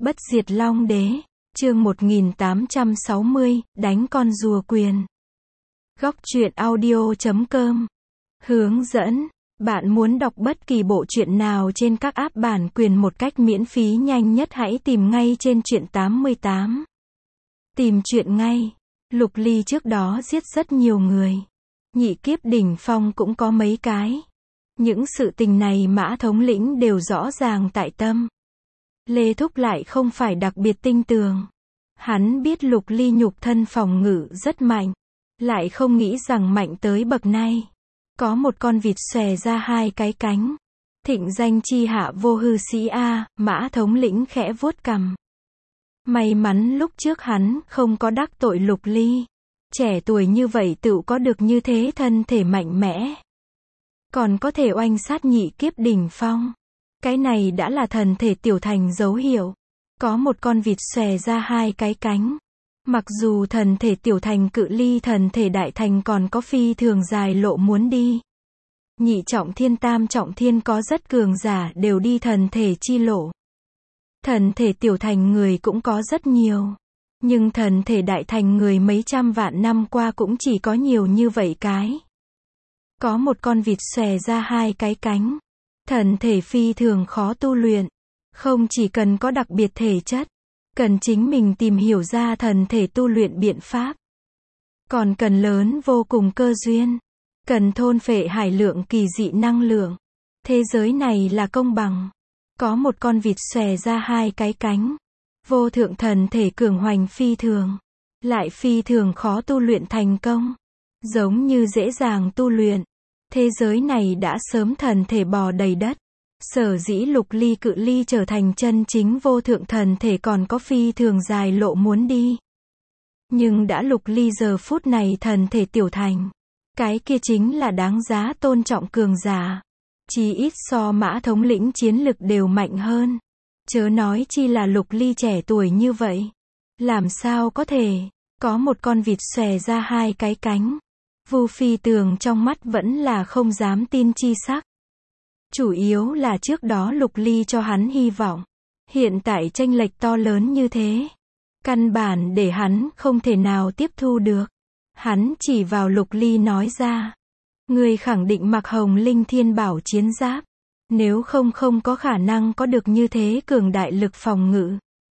Bất diệt Long Đế, chương 1860, đánh con rùa quyền. Góc truyện audio.com. Hướng dẫn, bạn muốn đọc bất kỳ bộ truyện nào trên các app bản quyền một cách miễn phí nhanh nhất hãy tìm ngay trên truyện 88. Tìm truyện ngay. Lục Ly trước đó giết rất nhiều người. Nhị kiếp đỉnh phong cũng có mấy cái. Những sự tình này Mã thống lĩnh đều rõ ràng tại tâm. Lê Thúc lại không phải đặc biệt tinh tường. Hắn biết Lục Ly nhục thân phòng ngự rất mạnh. Lại không nghĩ rằng mạnh tới bậc này. Có một con vịt xòe ra hai cái cánh. Thịnh danh chi hạ vô hư sĩ A, Mã thống lĩnh khẽ vuốt cằm. May mắn lúc trước hắn không có đắc tội Lục Ly. Trẻ tuổi như vậy tự có được như thế thân thể mạnh mẽ. Còn có thể oanh sát nhị kiếp đỉnh phong. Cái này đã là thần thể tiểu thành dấu hiệu. Có một con vịt xòe ra hai cái cánh. Mặc dù thần thể tiểu thành cự ly thần thể đại thành còn có phi thường dài lộ muốn đi. Nhị trọng thiên tam trọng thiên có rất cường giả đều đi thần thể chi lộ. Thần thể tiểu thành người cũng có rất nhiều. Nhưng thần thể đại thành người mấy trăm vạn năm qua cũng chỉ có nhiều như vậy cái. Có một con vịt xòe ra hai cái cánh. Thần thể phi thường khó tu luyện. Không chỉ cần có đặc biệt thể chất. Cần chính mình tìm hiểu ra thần thể tu luyện biện pháp. Còn cần lớn vô cùng cơ duyên. Cần thôn phệ hải lượng kỳ dị năng lượng. Thế giới này là công bằng. Có một con vịt xòe ra hai cái cánh. Vô thượng thần thể cường hoành phi thường. Lại phi thường khó tu luyện thành công. Giống như dễ dàng tu luyện. Thế giới này đã sớm thần thể bò đầy đất. Sở dĩ Lục Ly cự ly trở thành chân chính vô thượng thần thể còn có phi thường dài lộ muốn đi. Nhưng đã Lục Ly giờ phút này thần thể tiểu thành. Cái kia chính là đáng giá tôn trọng cường giả. Chí ít so Mã thống lĩnh chiến lực đều mạnh hơn. Chớ nói chi là Lục Ly trẻ tuổi như vậy. Làm sao có thể, có một con vịt xòe ra hai cái cánh. Vu Phi Tường trong mắt vẫn là không dám tin chi sắc. Chủ yếu là trước đó Lục Ly cho hắn hy vọng. Hiện tại chênh lệch to lớn như thế. Căn bản để hắn không thể nào tiếp thu được. Hắn chỉ vào Lục Ly nói ra. Ngươi khẳng định mặc Hồng Linh Thiên Bảo chiến giáp. Nếu không có khả năng có được như thế cường đại lực phòng ngự.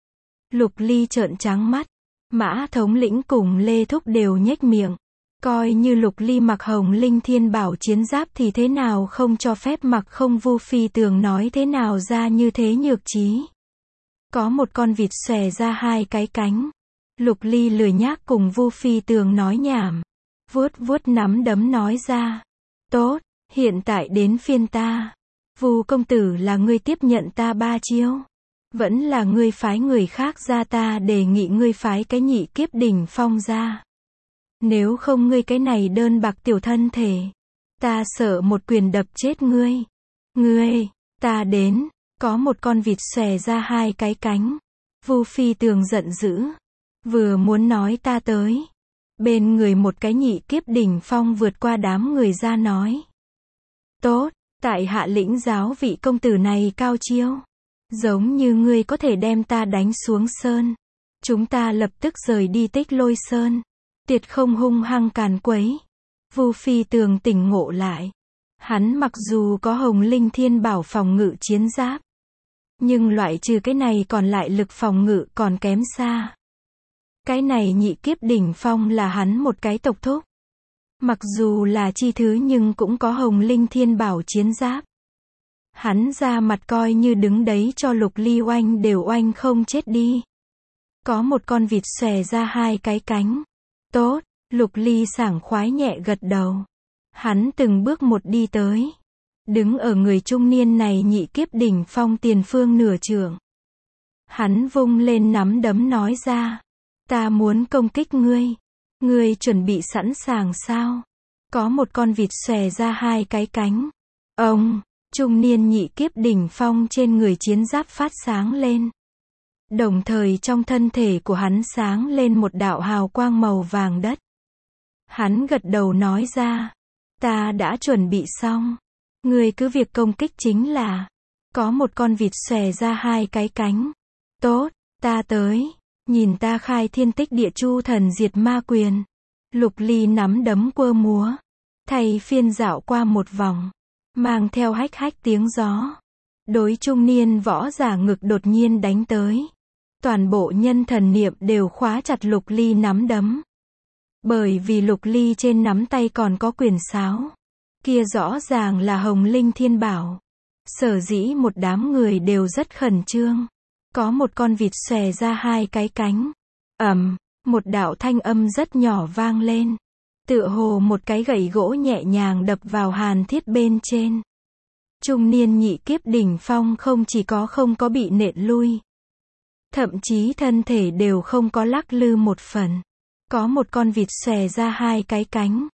Lục Ly trợn trắng mắt. Mã thống lĩnh cùng Lê Thúc đều nhếch miệng. Coi như Lục Ly mặc Hồng Linh Thiên Bảo chiến giáp thì thế nào không cho phép mặc không. Vu Phi Tường nói thế nào ra như thế nhược trí. Có một con vịt xòe ra hai cái cánh. Lục Ly lười nhác cùng Vu Phi Tường nói nhảm. Vuốt nắm đấm nói ra. Tốt, hiện tại đến phiên ta. Vu công tử là ngươi tiếp nhận ta ba chiêu. Vẫn là ngươi phái người khác ra ta đề nghị ngươi phái cái nhị kiếp đỉnh phong ra. Nếu không ngươi cái này đơn bạc tiểu thân thể. Ta sợ một quyền đập chết ngươi. Ngươi, ta đến. Có một con vịt xòe ra hai cái cánh. Vu Phi Tường giận dữ. Vừa muốn nói ta tới. Bên người một cái nhị kiếp đỉnh phong vượt qua đám người ra nói. Tốt, tại hạ lĩnh giáo vị công tử này cao chiêu. Giống như ngươi có thể đem ta đánh xuống sơn. Chúng ta lập tức rời đi Tích Lôi Sơn. Tuyệt không hung hăng càn quấy. Vu Phi Tường tỉnh ngộ lại. Hắn mặc dù có Hồng Linh Thiên Bảo phòng ngự chiến giáp. Nhưng loại trừ cái này còn lại lực phòng ngự còn kém xa. Cái này nhị kiếp đỉnh phong là hắn một cái tộc thúc. Mặc dù là chi thứ nhưng cũng có Hồng Linh Thiên Bảo chiến giáp. Hắn ra mặt coi như đứng đấy cho Lục Ly oanh đều oanh không chết đi. Có một con vịt xòe ra hai cái cánh. Tốt, Lục Ly sảng khoái nhẹ gật đầu. Hắn từng bước một đi tới. Đứng ở người trung niên này nhị kiếp đỉnh phong tiền phương nửa trượng. Hắn vung lên nắm đấm nói ra. Ta muốn công kích ngươi. Ngươi chuẩn bị sẵn sàng sao? Có một con vịt xòe ra hai cái cánh. Ông, trung niên nhị kiếp đỉnh phong trên người chiến giáp phát sáng lên. Đồng thời trong thân thể của hắn sáng lên một đạo hào quang màu vàng đất. Hắn gật đầu nói ra. Ta đã chuẩn bị xong. Ngươi cứ việc công kích chính là. Có một con vịt xòe ra hai cái cánh. Tốt, Ta tới, nhìn ta khai thiên tích địa chu thần diệt ma quyền. Lục Ly nắm đấm quơ múa, thay phiên dạo qua một vòng, mang theo hách hách tiếng gió. Đối trung niên võ giả ngực đột nhiên đánh tới. Toàn bộ nhân thần niệm đều khóa chặt Lục Ly nắm đấm. Bởi vì Lục Ly trên nắm tay còn có quyền sáo. Kia rõ ràng là Hồng Linh Thiên Bảo. Sở dĩ một đám người đều rất khẩn trương. Có một con vịt xòe ra hai cái cánh. Một đạo thanh âm rất nhỏ vang lên. Tựa hồ một cái gậy gỗ nhẹ nhàng đập vào hàn thiết bên trên. Trung niên nhị kiếp đỉnh phong không chỉ không có bị nện lui. Thậm chí thân thể đều không có lắc lư một phần. Có một con vịt xòe ra hai cái cánh.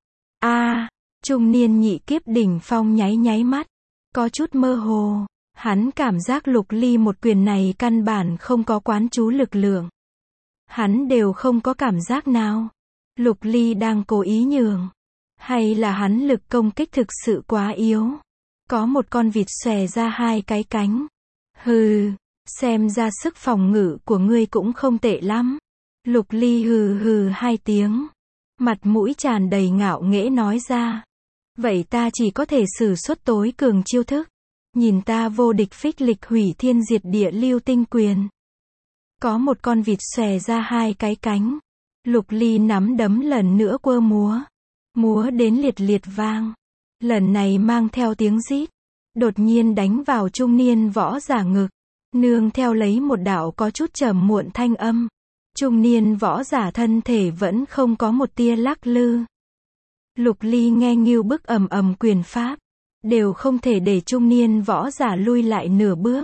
Trung niên nhị kiếp đỉnh phong nháy mắt. Có chút mơ hồ. Hắn cảm giác Lục Ly một quyền này căn bản không có quán chú lực lượng. Hắn đều không có cảm giác nào. Lục Ly đang cố ý nhường. Hay là hắn lực công kích thực sự quá yếu. Có một con vịt xòe ra hai cái cánh. Hừ, xem ra sức phòng ngự của ngươi cũng không tệ lắm. Lục Ly hừ hừ hai tiếng. Mặt mũi tràn đầy ngạo nghễ nói ra. Vậy ta chỉ có thể sử xuất tối cường chiêu thức. Nhìn ta vô địch phích lịch hủy thiên diệt địa lưu tinh quyền. Có một con vịt xòe ra hai cái cánh. Lục Ly nắm đấm lần nữa quơ múa. Múa đến liệt liệt vang. Lần này mang theo tiếng rít. Đột nhiên đánh vào trung niên võ giả ngực. Nương theo lấy một đạo có chút trầm muộn thanh âm. Trung niên võ giả thân thể vẫn không có một tia lắc lư. Lục Ly nghe ngưu bức ầm quyền pháp. Đều không thể để trung niên võ giả lui lại nửa bước.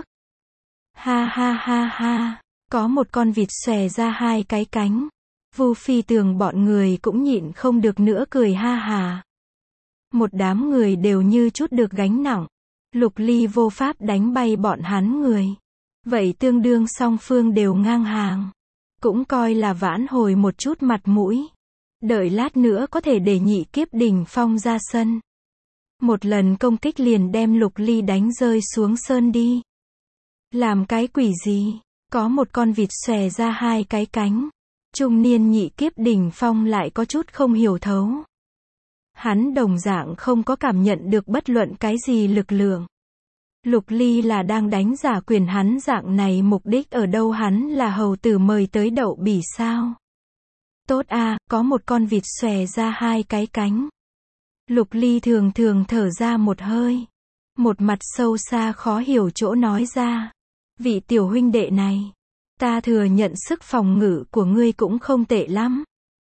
Ha ha ha ha. Có một con vịt xòe ra hai cái cánh. Vu Phi Tường bọn người cũng nhịn không được nữa cười ha hà. Một đám người đều như chút được gánh nặng. Lục Ly vô pháp đánh bay bọn hắn người. Vậy tương đương song phương đều ngang hàng. Cũng coi là vãn hồi một chút mặt mũi. Đợi lát nữa có thể để nhị kiếp đỉnh phong ra sân. Một lần công kích liền đem Lục Ly đánh rơi xuống sơn đi. Làm cái quỷ gì? Có một con vịt xòe ra hai cái cánh. Trung niên nhị kiếp đỉnh phong lại có chút không hiểu thấu. Hắn đồng dạng không có cảm nhận được bất luận cái gì lực lượng. Lục Ly là đang đánh giả quyền hắn dạng này mục đích ở đâu, hắn là hầu tử mời tới đậu bỉ sao? Tốt có một con vịt xòe ra hai cái cánh. Lục Ly thường thở ra một hơi. Một mặt sâu xa khó hiểu chỗ nói ra. Vị tiểu huynh đệ này. Ta thừa nhận sức phòng ngự của ngươi cũng không tệ lắm.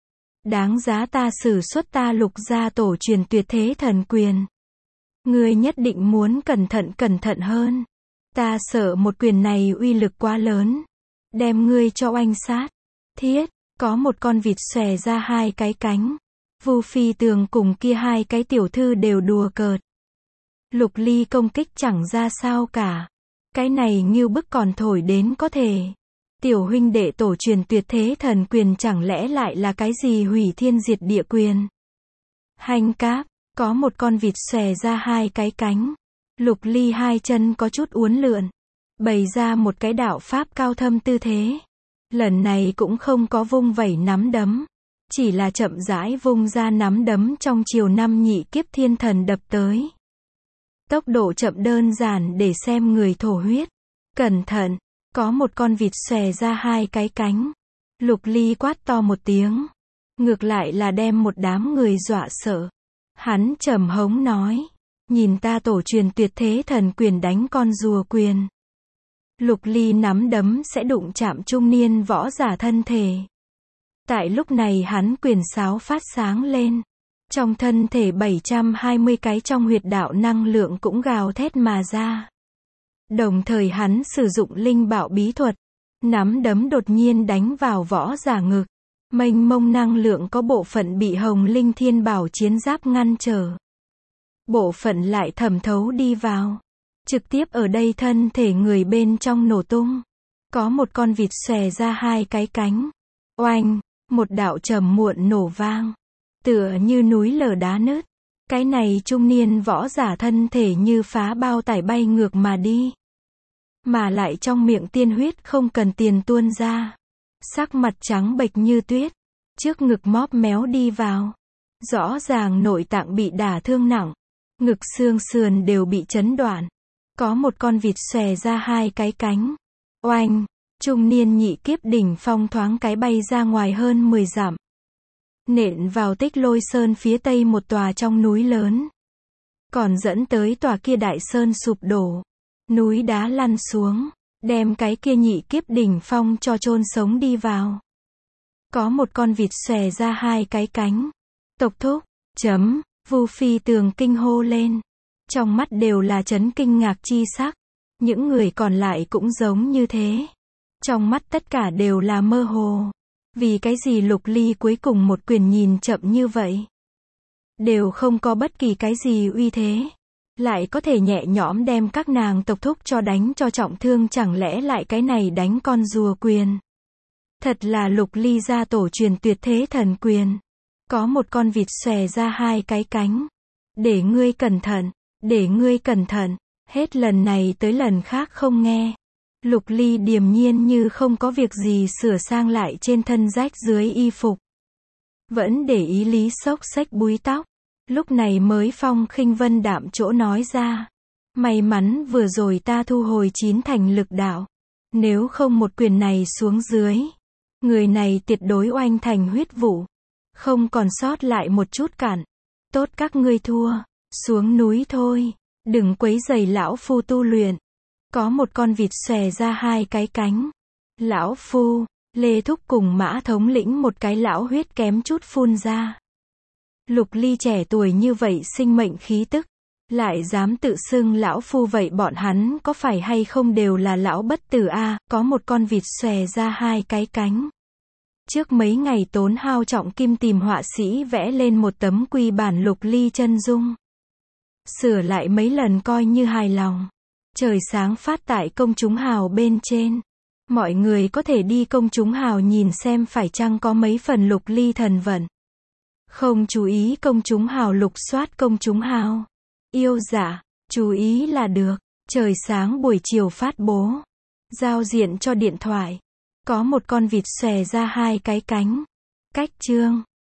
Đáng giá ta sử xuất ta Lục gia tổ truyền tuyệt thế thần quyền. Ngươi nhất định muốn cẩn thận hơn. Ta sợ một quyền này uy lực quá lớn. Đem ngươi cho oanh sát. Thiết, có một con vịt xòe ra hai cái cánh. Vu Phi Tường cùng kia hai cái tiểu thư đều đùa cợt. Lục Ly công kích chẳng ra sao cả. Cái này ngưu bức còn thổi đến có thể. Tiểu huynh đệ tổ truyền tuyệt thế thần quyền chẳng lẽ lại là cái gì hủy thiên diệt địa quyền. Hành cáp, có một con vịt xòe ra hai cái cánh. Lục Ly hai chân có chút uốn lượn. Bày ra một cái đạo pháp cao thâm tư thế. Lần này cũng không có vung vẩy nắm đấm. Chỉ là chậm rãi vung ra nắm đấm trong chiều năm nhị kiếp thiên thần đập tới. Tốc độ chậm đơn giản để xem người thổ huyết. Cẩn thận, có một con vịt xòe ra hai cái cánh. Lục Ly quát to một tiếng. Ngược lại là đem một đám người dọa sợ. Hắn trầm hống nói. Nhìn ta tổ truyền tuyệt thế thần quyền đánh con rùa quyền. Lục Ly nắm đấm sẽ đụng chạm trung niên võ giả thân thể. Tại lúc này hắn quyền sáo phát sáng lên. Trong thân thể 720 cái trong huyệt đạo năng lượng cũng gào thét mà ra. Đồng thời hắn sử dụng linh bảo bí thuật. Nắm đấm đột nhiên đánh vào võ giả ngực. Mênh mông năng lượng có bộ phận bị Hồng Linh Thiên Bảo chiến giáp ngăn trở. Bộ phận lại thẩm thấu đi vào. Trực tiếp ở đây thân thể người bên trong nổ tung. Có một con vịt xòe ra hai cái cánh. Oanh, một đạo trầm muộn nổ vang. Tựa như núi lở đá nứt. Cái này trung niên võ giả thân thể như phá bao tải bay ngược mà đi. mà lại trong miệng tiên huyết không cần tiền tuôn ra. Sắc mặt trắng bệch như tuyết, trước ngực móp méo đi vào. Rõ ràng nội tạng bị đả thương nặng, ngực xương sườn đều bị chấn đoạn. Có một con vịt xòe ra hai cái cánh. Oanh, trung niên nhị kiếp đỉnh phong thoáng cái bay ra ngoài hơn 10 dặm. Nện vào Tích Lôi Sơn phía tây một tòa trong núi lớn. Còn dẫn tới tòa kia đại sơn sụp đổ. Núi đá lăn xuống, đem cái kia nhị kiếp đỉnh phong cho chôn sống đi vào. Có một con vịt xòe ra hai cái cánh. Tộc thúc, Vu Phi Tường kinh hô lên. Trong mắt đều là chấn kinh ngạc chi sắc. Những người còn lại cũng giống như thế. Trong mắt tất cả đều là mơ hồ. Vì cái gì Lục Ly cuối cùng một quyền nhìn chậm như vậy? Đều không có bất kỳ cái gì uy thế. Lại có thể nhẹ nhõm đem các nàng tộc thúc cho đánh cho trọng thương, chẳng lẽ lại cái này đánh con rùa quyền? Thật là Lục Ly gia tổ truyền tuyệt thế thần quyền. Có một con vịt xòe ra hai cái cánh. Để ngươi cẩn thận, để ngươi cẩn thận. Hết lần này tới lần khác không nghe. Lục Ly điềm nhiên như không có việc gì sửa sang lại trên thân rách dưới y phục. Vẫn để ý Lý xốc xách búi tóc. Lúc này mới phong khinh vân đạm chỗ nói ra. May mắn vừa rồi ta thu hồi 9 thành lực đạo. Nếu không một quyền này xuống dưới, người này tuyệt đối oanh thành huyết vụ. Không còn sót lại một chút cản. Tốt các ngươi thua. Xuống núi thôi. Đừng quấy rầy lão phu tu luyện. Có một con vịt xòe ra hai cái cánh. Lão phu, Lê Thúc cùng Mã thống lĩnh một cái lão huyết kém chút phun ra. Lục Ly trẻ tuổi như vậy sinh mệnh khí tức, lại dám tự xưng lão phu, vậy bọn hắn có phải hay không đều là lão bất tử a? Có một con vịt xòe ra hai cái cánh. Trước mấy ngày tốn hao trọng kim tìm họa sĩ vẽ lên một tấm quy bản Lục Ly chân dung. Sửa lại mấy lần coi như hài lòng. Trời sáng phát tại Công chúng hào bên trên. Mọi người có thể đi Công chúng hào nhìn xem phải chăng có mấy phần Lục Ly thần vận. Không chú ý Công chúng hào lục soát Công chúng hào. Yêu dạ, chú ý là được. Trời sáng buổi chiều phát bố. Giao diện cho điện thoại. Có một con vịt xòe ra hai cái cánh. Cách chương.